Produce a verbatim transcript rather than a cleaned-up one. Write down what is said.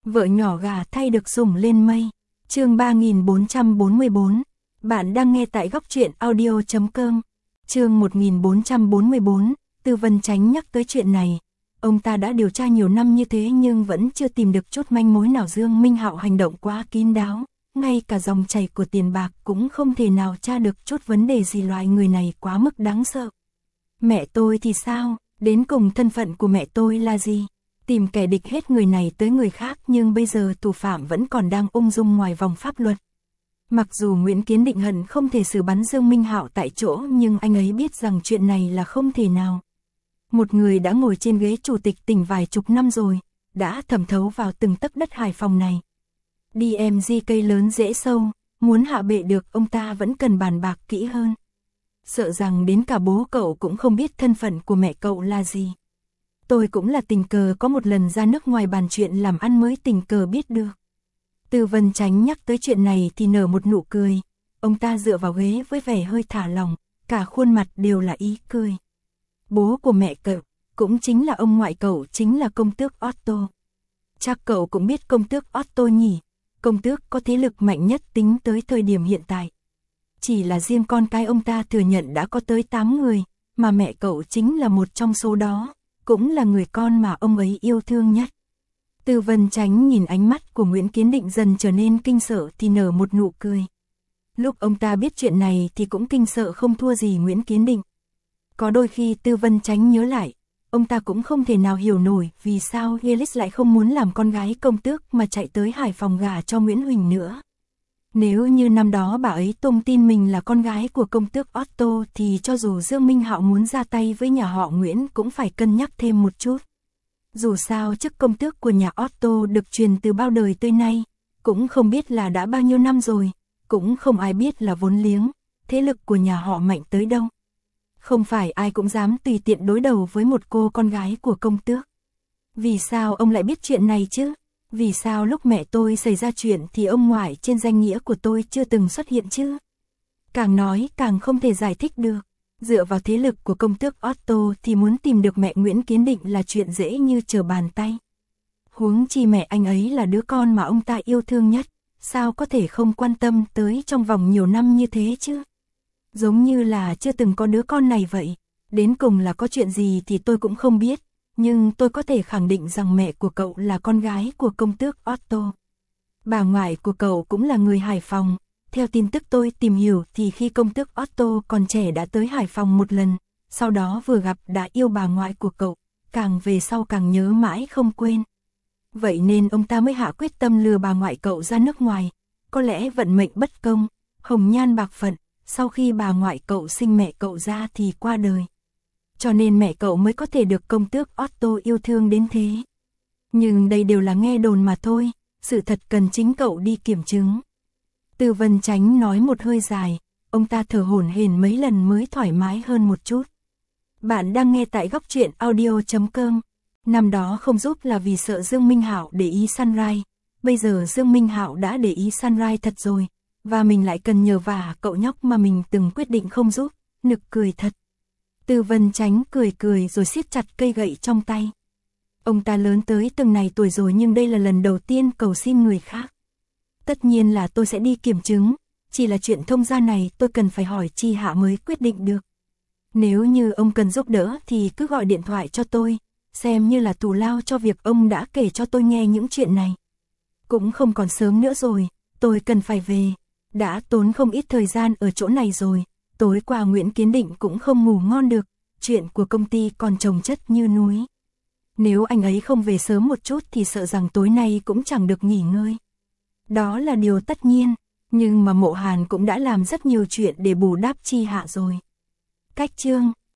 Vợ nhỏ gà thay được sủng lên mây. Chương ba nghìn bốn trăm bốn mươi bốn. Bạn đang nghe tại góc truyện audio chấm com. Chương một nghìn bốn trăm bốn mươi bốn. Tư Vân Chánh nhắc tới chuyện này. Ông ta đã điều tra nhiều năm như thế nhưng vẫn chưa tìm được chút manh mối nào. Dương Minh Hạo hành động quá kín đáo, ngay cả dòng chảy của tiền bạc cũng không thể nào tra được chút vấn đề gì. Loại người này quá mức đáng sợ. Mẹ tôi thì sao? Đến cùng thân phận của mẹ tôi là gì? Tìm kẻ địch hết người này tới người khác, nhưng bây giờ thủ phạm vẫn còn đang ung dung ngoài vòng pháp luật. Mặc dù Nguyễn Kiến Định hận không thể xử bắn Dương Minh Hạo tại chỗ, nhưng anh ấy biết rằng chuyện này là không thể nào. Một người đã ngồi trên ghế chủ tịch tỉnh vài chục năm rồi, đã thẩm thấu vào từng tấc đất Hải Phòng này. đê em giê cây lớn dễ sâu, muốn hạ bệ được ông ta vẫn cần bàn bạc kỹ hơn. Sợ rằng đến cả bố cậu cũng không biết thân phận của mẹ cậu là gì. Tôi cũng là tình cờ có một lần ra nước ngoài bàn chuyện làm ăn mới tình cờ biết được. Tư Vân Chánh nhắc tới chuyện này thì nở một nụ cười. Ông ta dựa vào ghế với vẻ hơi thả lỏng, cả khuôn mặt đều là ý cười. Bố của mẹ cậu, cũng chính là ông ngoại cậu, chính là công tước Otto. Chắc cậu cũng biết công tước Otto nhỉ? Công tước có thế lực mạnh nhất tính tới thời điểm hiện tại. Chỉ là riêng con cái ông ta thừa nhận đã có tới tám người, mà mẹ cậu chính là một trong số đó, cũng là người con mà ông ấy yêu thương nhất. Tư Vân Chánh nhìn ánh mắt của Nguyễn Kiến Định dần trở nên kinh sợ thì nở một nụ cười. Lúc ông ta biết chuyện này thì cũng kinh sợ không thua gì Nguyễn Kiến Định. Có đôi khi Tư Vân Chánh nhớ lại, ông ta cũng không thể nào hiểu nổi vì sao Helix lại không muốn làm con gái công tước mà chạy tới Hải Phòng gả cho Nguyễn Huỳnh nữa. Nếu như năm đó bà ấy tung tin mình là con gái của công tước Otto thì cho dù Dương Minh Hạo muốn ra tay với nhà họ Nguyễn cũng phải cân nhắc thêm một chút. Dù sao chức công tước của nhà Otto được truyền từ bao đời tới nay, cũng không biết là đã bao nhiêu năm rồi, cũng không ai biết là vốn liếng, thế lực của nhà họ mạnh tới đâu. Không phải ai cũng dám tùy tiện đối đầu với một cô con gái của công tước. Vì sao ông lại biết chuyện này chứ? Vì sao lúc mẹ tôi xảy ra chuyện thì ông ngoại trên danh nghĩa của tôi chưa từng xuất hiện chứ? Càng nói càng không thể giải thích được. Dựa vào thế lực của công tước Otto thì muốn tìm được mẹ Nguyễn Kiến Định là chuyện dễ như trở bàn tay. Huống chi mẹ anh ấy là đứa con mà ông ta yêu thương nhất, sao có thể không quan tâm tới trong vòng nhiều năm như thế chứ? Giống như là chưa từng có đứa con này vậy. Đến cùng là có chuyện gì thì tôi cũng không biết, nhưng tôi có thể khẳng định rằng mẹ của cậu là con gái của công tước Otto. Bà ngoại của cậu cũng là người Hải Phòng. Theo tin tức tôi tìm hiểu thì khi công tước Otto còn trẻ đã tới Hải Phòng một lần, sau đó vừa gặp đã yêu bà ngoại của cậu, càng về sau càng nhớ mãi không quên. Vậy nên ông ta mới hạ quyết tâm lừa bà ngoại cậu ra nước ngoài. Có lẽ vận mệnh bất công, hồng nhan bạc phận, sau khi bà ngoại cậu sinh mẹ cậu ra thì qua đời. Cho nên mẹ cậu mới có thể được công tước Otto yêu thương đến thế. Nhưng đây đều là nghe đồn mà thôi, sự thật cần chính cậu đi kiểm chứng. Tư Vân Chánh nói một hơi dài, ông ta thở hổn hển mấy lần mới thoải mái hơn một chút. Bạn đang nghe tại góc truyện audio chấm com. Năm đó không giúp là vì sợ Dương Minh Hạo để ý Sunrise, bây giờ Dương Minh Hạo đã để ý Sunrise thật rồi, và mình lại cần nhờ vả cậu nhóc mà mình từng quyết định không giúp, nực cười thật. Tư Vân Chánh cười cười rồi siết chặt cây gậy trong tay. Ông ta lớn tới từng này tuổi rồi nhưng đây là lần đầu tiên cầu xin người khác. Tất nhiên là tôi sẽ đi kiểm chứng, chỉ là chuyện thông gia này tôi cần phải hỏi Chi Hạ mới quyết định được. Nếu như ông cần giúp đỡ thì cứ gọi điện thoại cho tôi, xem như là thù lao cho việc ông đã kể cho tôi nghe những chuyện này. Cũng không còn sớm nữa rồi, tôi cần phải về, đã tốn không ít thời gian ở chỗ này rồi, tối qua Nguyễn Kiến Định cũng không ngủ ngon được, chuyện của công ty còn chồng chất như núi. Nếu anh ấy không về sớm một chút thì sợ rằng tối nay cũng chẳng được nghỉ ngơi. Đó là điều tất nhiên, nhưng mà Mộ Hàn cũng đã làm rất nhiều chuyện để bù đắp Chi Hạ rồi. Cách chương